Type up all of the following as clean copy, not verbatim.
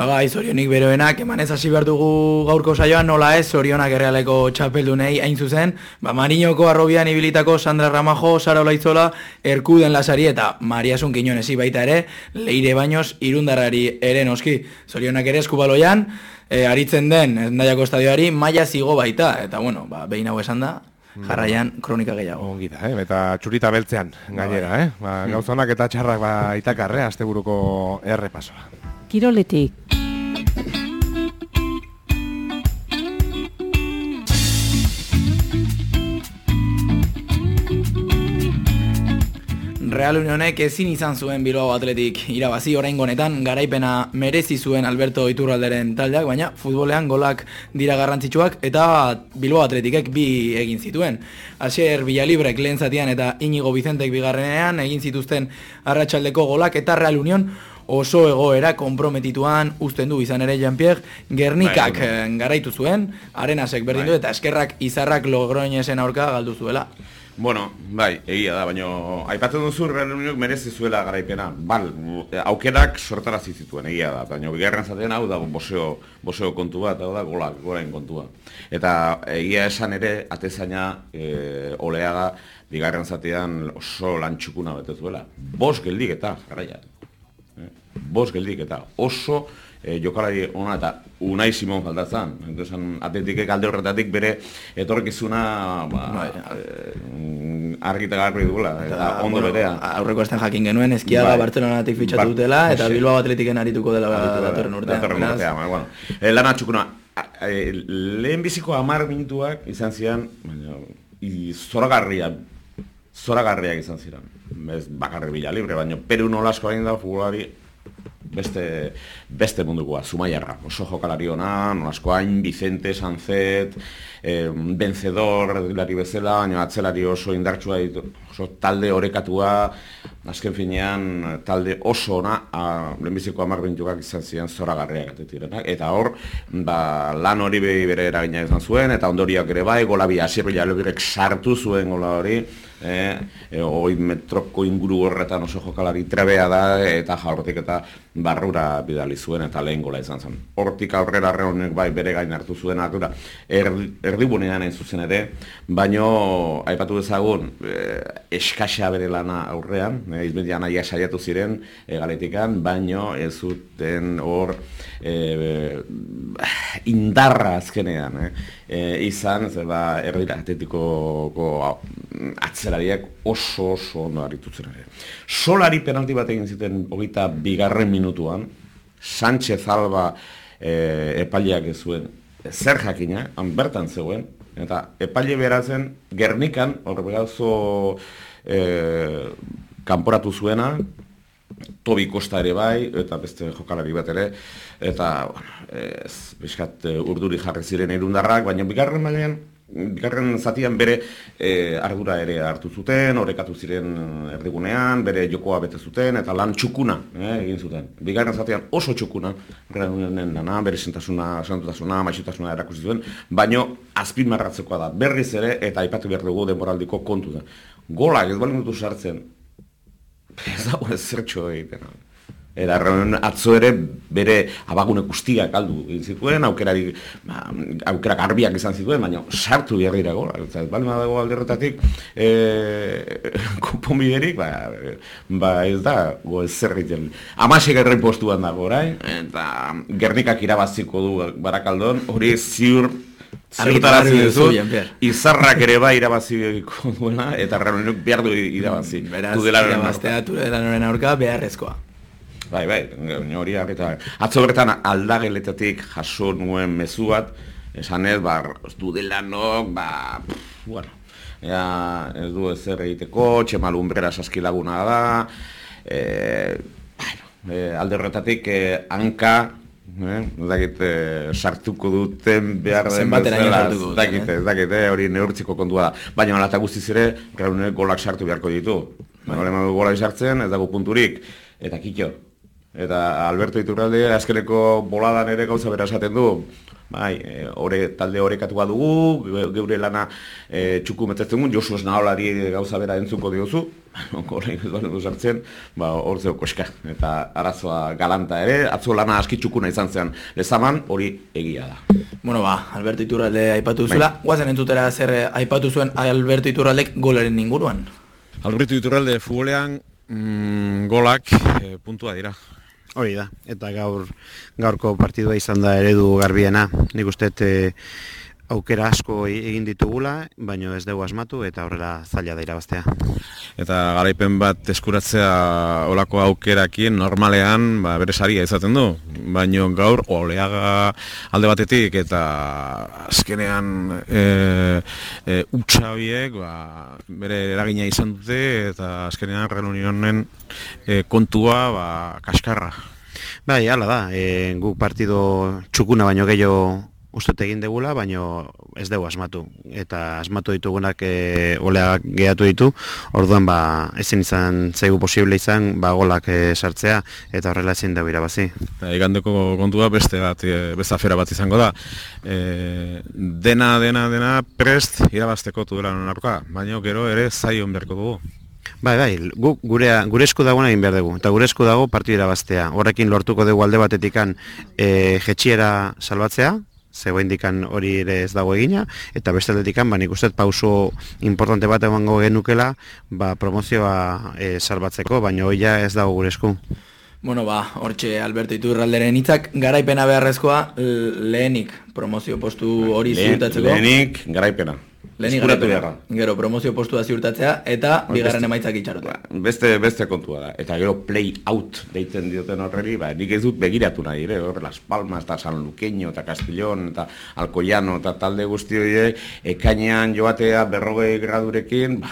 Bai, zorionik beroenak, emanez hasi behar dugu gaurko saioan, nola ez, zorionak Errealeko txapeldunei hain zuzen, Marinoko arrobian ibilitako Sandra Ramajo, Sara Olaizola, Erkuden Lasari eta Mariasun Quiñonesi baita ere, Leire Baños irundarrari ere noski, zorionak ere eskubaloian, aritzen den Hendaiako estadioari, maila zigo baita, eta bueno, behin hau esan da, jarraian kronika gehiago. Ongi da, eta txurita beltzean gainera, gauzonak eta txarrak itakarre, asteburuko errepasoa. Kiroletik. Real Unionek ezin izan zuen Bilbao Athletic irabazi, oraingo honetan garaipena merezi zuen Alberto Iturralderen taldeak, baina futbolean golak dira garrantzitsuak eta Bilbao Athleticek bi egin zituen. Asier Villalibrek lehen zatian eta Inigo Vicentek bigarrenean egin zituzten arratsaldeko golak eta Real Union oso egoera konprometituan uzten du izan ere Jean-Pierre Gernikak garaitu zuen, Arenasek berdin du eta eskerrak Izarrak Logroñesen aurka galdu zuela. Bueno, egia da, baina aipatzen duzu Real Unionok merezi zuela garaipena. Aukerak sortarazi zituen, egia da, baina bigarren zatean hau da boseo kontu bat, hau da gorain kontua. Eta egia esan ere, atezaina Oleaga bigarren zatean oso lantxukuna bete zuela. 5 geldik eta, jarraia. 5 geldik eta oso jokalari ona eta Unai Simon faltatzen. Entonces, Atletikek alde horretatik bere etorkizuna argi eta garbi duela, eta ondo berea. Aurreko estan jakin genuen, Eskiaga Bartzelonatik fitxatu dutela, eta Bilbao Atletiken arituko dela datorren urtean. Lana txukuna, lehen biziko 10 minutuak izan ziren, zoragarriak izan ziren. Ez bakarri Villalibre, baina Peru nolasko hain da futbolari beste mundukoa, Zumaiarra, oso jokalari ona, nolasko hain, Vicente, Sanzet, vencedor, erdilari bezala, baina atzelari oso indartsua ditu, oso talde orekatua, azken finean talde oso ona, lehenbiziko 10 minutuak izan ziren zoragarriak atetirenak, eta hor, lan hori bere eragina izan zuen, eta ondoriak ere bai, gola bi Asier Villalobirek sartu zuen gola hori, 20 metroko inguru horretan oso jokalari trebea da, eta jaurtik eta barrura bidali zuen eta lehen gola izan zen. Hortik aurrera Reonek bai bere gain hartu zuen ardura erdigunean hain zuzen ere, baino aipatu dezagun eskasa bere lana aurrean, izbetian aia saiatu ziren Galetikan, baino ez zuten hor indarra azkenean izan, zeba erdira Atletikoko atzelariak oso ondo aritutzen ere. Solari penalti bat egin ziten 22. minutuan, Sánchez Alba epaileak ez zuen zer jakina, bertan zegoen, eta epaile beratzen Gernikan, horregazo kanporatu zuena, Tobi Costa ere bai, eta beste jokalari bat ere, eta bizkat urduri jarri ziren irundarrak, baina bigarren zatian bere ardura ere hartu zuten, orekatu ziren erdigunean, bere jokoa bete zuten, eta lan txukuna egin zuten. Bigarren zatian oso txukuna, bere sentasuna, maixotasuna erakusi zuen, baino azpimarratzekoa da, berriz ere, eta aipatu behar dugu denboraldiko kontu da. Golak ez balin dutu sartzen, ez dago ez zertxo egiten. Eta atzo ere bere abagune guztiak galdu egin zituen, aukerak arbiak izan zituen, baina sartu behar dira gola. Ez balima dago alderretatik konponbiderik, ez da ez zer egiten. 16. postuan dago orain, eta Gernikak irabaziko du Barakaldon, hori ziurtarazi duzu, Izarrak ere bai irabaziko duena, eta Reunionok behar du irabazi. Beraz, irabaztea Tudelanoren aurka beharrezkoa. Bai, hori argita. Atzo bertan aldageletatik jaso nuen mezu bat, esanez, Tudelanok, ez du ezer egiteko, Txema Lumbrera saskilaguna da, alde horretatik hanka, sartuko duten behar den bezala, hori neurtziko kontua da. Baina ala eta guztiz ere, Reunionek golak sartu beharko ditu. Golak sartzen, ez dago punturik, eta kitxo. Eta Alberto Iturralde azkeneko boladan ere gauza bera esaten du, bai, talde orekatua dugu, geure lana txuku metetzen gun, Josu Esnaolari gauza bera entzuko diozu, horrein ez balen duzartzen, hor zeo koska, eta arazoa galanta ere, atzo lana aski txukuna izan zen lezaman, hori egia da. Bueno, Alberto Iturralde aipatu zuela, guazen entzutera zer aipatu zuen Alberto Iturraldek golaren inguruan? Alberto Iturralde futbolean golak puntua dira. Hori da, eta gaurko partidua izan da eredu garbiena. Nik uste aukera asko egin ditugula, baino ez dugu asmatu eta horrela zaila da irabaztea. Eta garaipen bat eskuratzea olako aukerakin normalean bere saria izaten du, baino gaur Oleaga alde batetik eta azkenean utxa horiek bere eragina izan dute eta azkenean Real Unionen kontua kaskarra. Bai, hala da, guk partido txukuna baino gehiago uste egin degula, baino ez dugu asmatu. Eta asmatu ditugunak Oleagak gehatu ditu, orduan ezin izan zaigu posible izan golak sartzea, eta horrela ezin dugu irabazi. Igandeko kontua beste afera bat izango da. Dena prest irabazteko duela aurka, baina gero ere zaion beharko dugu. Bai, gure esku dagoena egin behar dugu, eta gure esku dago partidu irabaztea. Horrekin lortuko dugu alde batetikan jetxiera salbatzea, zegoen dikan hori ere ez dago egina, eta beste aldetikan, nik uste pauso importante bat emango genukela, promozioa salbatzeko, baina hori ez dago gure esku. Bueno, hortxe Alberto Iturralderen hitzak, garaipena beharrezkoa lehenik promozio postu hori ziurtatzeko. Lehenik garaipena. Gero promozio postua ziurtatzea eta bigarren emaitzak itxarotea. Beste kontua da. Eta gero play out deiten dioten horreri, nik ez dut begiratu nahi, Las Palmas eta San Luqueño eta Castellón eta Alcoyano eta talde guzti horiek ekainean joatea 40 gradurekin,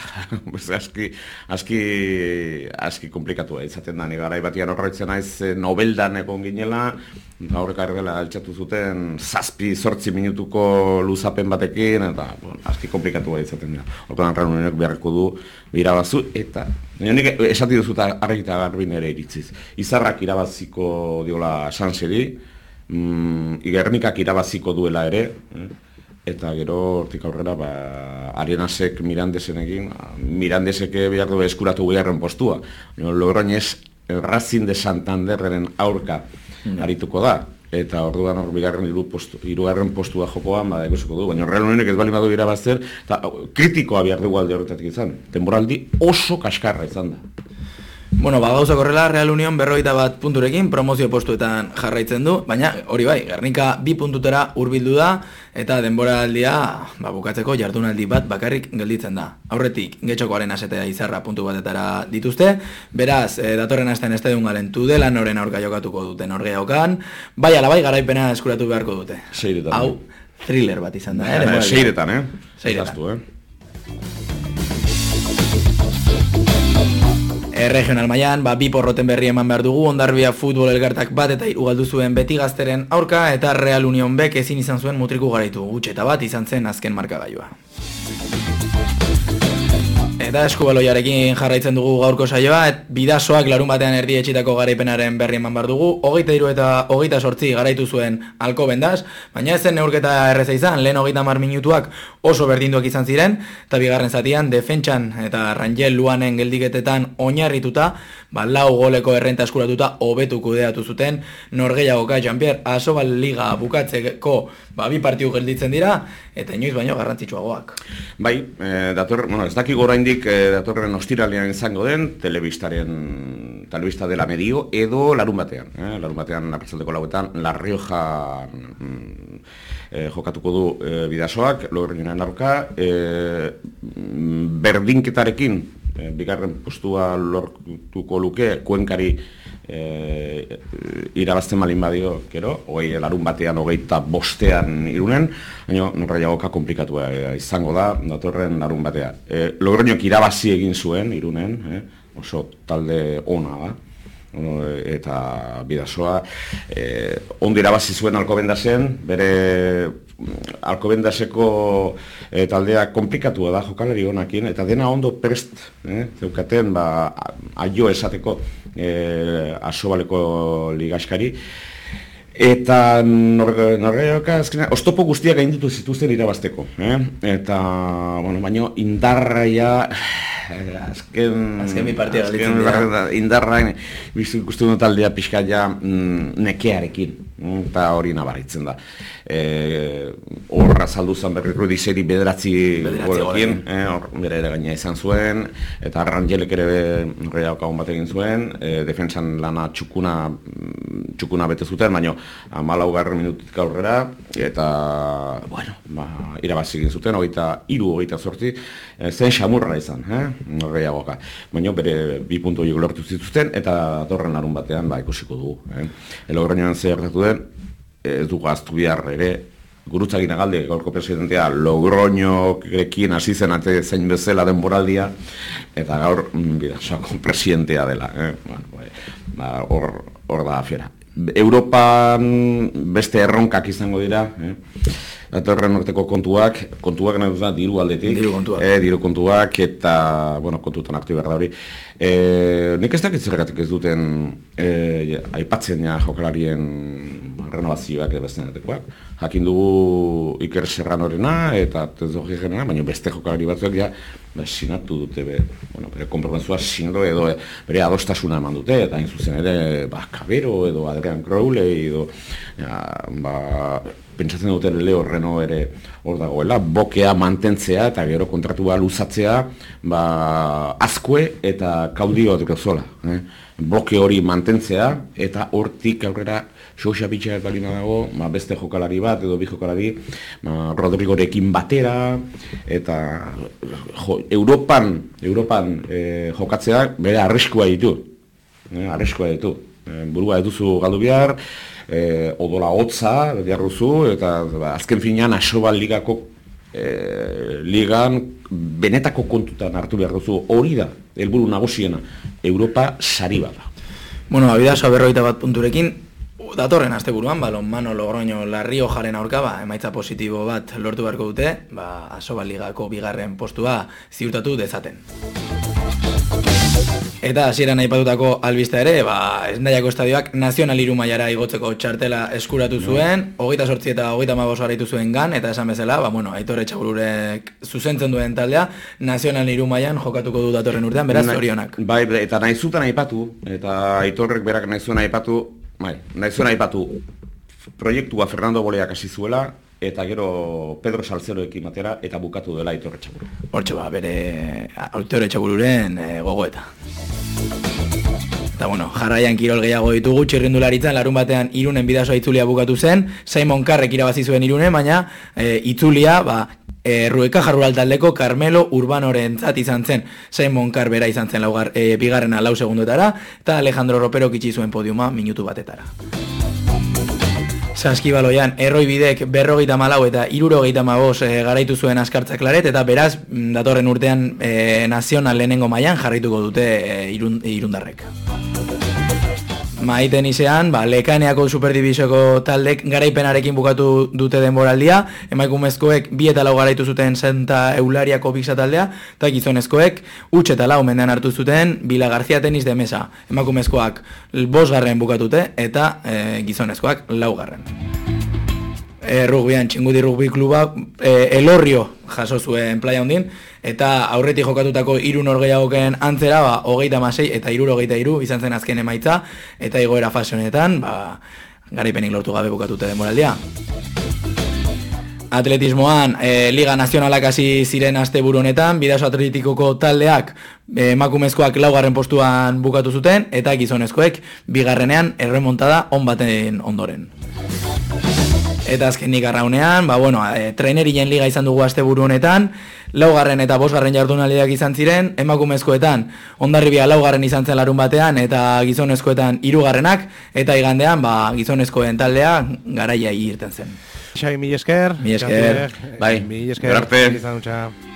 aski komplikatua izaten da. Garai batian horretzen naiz Nobeldan egon ginela, aurreka ergela altxatu zuten 7-8 minutuko luzapen batekin, eta aski komplikatua izaten da. Hortan Real Unionek beharko du irabazu, eta nik esati duzut argita garbin ere iritziz. Izarrak irabaziko diola Sanseri, Gernikak irabaziko duela ere, eta gero hortik aurrera Arenasek Mirandesenekin, Mirandesek behar du eskuratu bigarren postua. Logroñez Racing de Santanderren aurka arituko da. Eta orduan hor hirugarren postua jokoan ikusiko du, baina Real Unionek ez bali badu irabazten, eta kritikoa behar dugu alde horretatik izan. Denboraldi oso kaskarra izan da. Bueno, gauzak horrela, Real Union 41 punturekin promozio postuetan jarraitzen du, baina hori bai, Gernika 2 puntutera hurbildu da, eta denboraldia bukatzeko jardunaldi bat bakarrik gelditzen da. Aurretik, Getxokoaren asetea Izarra puntu batetara dituzte, beraz, datorren astean Estadion Galen Tudelanoren aurka jokatuko dute Norgeaukan, bai ala bai garaipena eskuratu beharko dute. Seiretan. Hau, thriller bat izan da, Seiretan, Seiretan. Regional mailan, bi porroten berri eman behar dugu, Hondarribia futbol elkartak bat eta 3 galdu zuen Beti Gazteren aurka, eta Real Union bek ezin izan zuen mutriku garaitu, gutxeta bat izan zen azken markagailua. Eta eskubaloiarekin jarraitzen dugu gaurko saioa, Bidasoak larun batean erdietxitako garaipenaren berri eman behar dugu, 23 eta 28 garaitu zuen Alcobendas, baina ez zen neurketa erreza izan, lehen 30 minutuak oso berdinduak izan ziren, eta bigarren zatian defentsan eta Rangel Luanen geldiketetan oinarrituta, 4 goleko errenta eskuratuta hobetu kudeatu zuten Norgehiagoka Jean-Pierre Asobal Liga bukatzeko 2 partidu gelditzen dira, eta inoiz baino garrantzitsuagoak. Bai, ez dakik oraindik datorren ostiralean izango den telebista dela medio edo larun batean. Larun batean arratsaldeko 4etan La Rioja jokatuko du Bidasoak, Logorrionen aurka, berdinketarekin bigarren postua lortuko luke Kuenkari irabazten malin badio, gero, larun batean 25ean Irunen, baina Norgehiagoka komplikatua izango da, datorren larun batean. Logroñok irabazi egin zuen Irunen, oso talde ona da, eta Bidasoa ondo irabazi zuen Alcobendasen, bere Alcobendaseko taldea komplikatua da jokalari honakin, eta dena ondo prest zeukaten aio esateko Asobaleko ligaskari, Eta norgeioka azkenean, oztopo guztiak gainditu zituzten irabazteko. Eta, bueno, baino indarraia, azken bi partida galitzen dira. Indarrain, ikusten dut aldea pixka ja nekearekin, eta hori nabaritzen da. Horra saldu zen Rudizeri bederatzi golekin, bere ere gaina izan zuen, eta Rangelek ere norgeioka hon bat egin zuen, defentsan lana txukuna bete zuten, baina 14 minutik aurrera, eta, bueno, irabazi egin zuten, 23-28, zen xamurra izan, norgehiagoka. Baina bere 2 puntu horiek lortu zituzten, eta datorren larun batean, ikusiko dugu. Logroñoan zer gertatu den, ez dugu aztu behar ere, Gurutzagin Agalde, gaurko presidentea, Logroñorekin hasi zen ate zein bezala denboraldia, eta gaur Bidasoko presidentea dela. Hor da afera. Europan beste erronkak izango dira, datorren urteko kontuak nahi dut da, diru aldetik. Diru kontuak, eta, bueno, kontutan aktu behar da hori. Nik ez dakit zergatik ez duten aipatzen jokalarien renovazioak beste netekoak. Jakin dugu Iker Serranorena eta Tezogigenera, baina beste jokalari batzuak ja sinatu dute bere konpromezua sinro edo bere adostasuna eman dute, eta hain zuzen ere Cabero edo Adrian Crowley edo pentsatzen dute Leo Reno ere hor dagoela, bokea mantentzea eta gero kontratua luzatzea Azkue eta Kaudio Odriozola. Bloke hori mantentzea eta hortik aurrera xoxa bitxak balina dago, beste jokalari bat edo bi jokalari Rodrigorekin batera, eta Europan jokatzea bere arriskua ditu. Burua eduzu galdu behar, odola hotza jarruzu, eta azken finean Asobal ligako ligan benetako kontutan hartu behar duzu, hori da, helburu nagusiena, Europa sari bat da. Bueno, Bidaso 51 punturekin, datorren asteburuan, balonmano Logroño La Riojaren aurka, emaitza positibo bat lortu beharko dute, Asobal ligako 2. postua ziurtatu dezaten. Eta hasieran aipatutako albiste ere, Hendaiako estadioak nazional 3 mailara igotzeko txartela eskuratu zuen, 28 eta 35 garaitu zuen gan, eta esan bezala, Aitor Etxabururek zuzentzen duen taldea, nazional 3 mailan jokatuko du datorren urtean, beraz zorionak. Bai, eta nahi zuten aipatu, eta Aitorrek berak nahi zuen aipatu proiektua Fernando Boleak hasi zuela, eta gero Pedro Salceroekin batera, eta bukatu dela Aitor Etxaburu. Hortxe bere Aitor Etxabururen gogoeta. Eta jarraian kirol gehiago ditugu, txirrindularitzan larun batean Irunen Bidasoa itzulia bukatu zen, Simon Carrek irabazi zuen Irunen, baina itzulia, Rueka Jarrural taldeko Carmelo Urbanorentzat izan zen. Simon Carr bera izan zen bigarrena 4 segundotara, eta Alejandro Ropero kitsi zuen podiuma minutu batetara. Saskibaloian, Erroi Bidek 54 eta 75 garaitu zuen Askartza Klaret, eta beraz, datorren urtean nazional lehenengo mailan jarraituko dute irundarrek. Maiten izean, Lekaneako Superdivisioko taldek garaipenarekin bukatu dute denboraldia, emakumezkoek 2 eta 4 garaitu zuten Santa Eulariako Bixa taldea, eta gizonezkoek 8 eta 4 mendean hartu zuten Vila García Tenis de Mesa. Emakumezkoak 5 bukatute eta gizonezkoak 4. Rugbian, Txingudi Rugbi Kluba, Elorrio jaso zuen Playa Hondin, eta aurretik jokatutako 3 norgehiagoken antzera, 36 eta 73 izan zen azken emaitza, eta igoera fase honetan, garaipenik lortu gabe bukatute denboraldia. Atletismoan, Liga Nazionalak hasi ziren asteburu honetan, Bidaso Atletikoko taldeak emakumezkoak 4. postuan bukatu zuten, eta gizonezkoek 2. erremontada on baten ondoren. Eta azkenik arraunean, trainerien liga izan dugu asteburu honetan, 4. eta 5. jardunaldiak izan ziren, emakumezkoetan Hondarribia 4. izan zen larun batean, eta gizonezkoetan 3. eta igandean gizonezkoen taldea garaia irten zen. Xabi, mil esker. Mil esker. Bai, mil esker.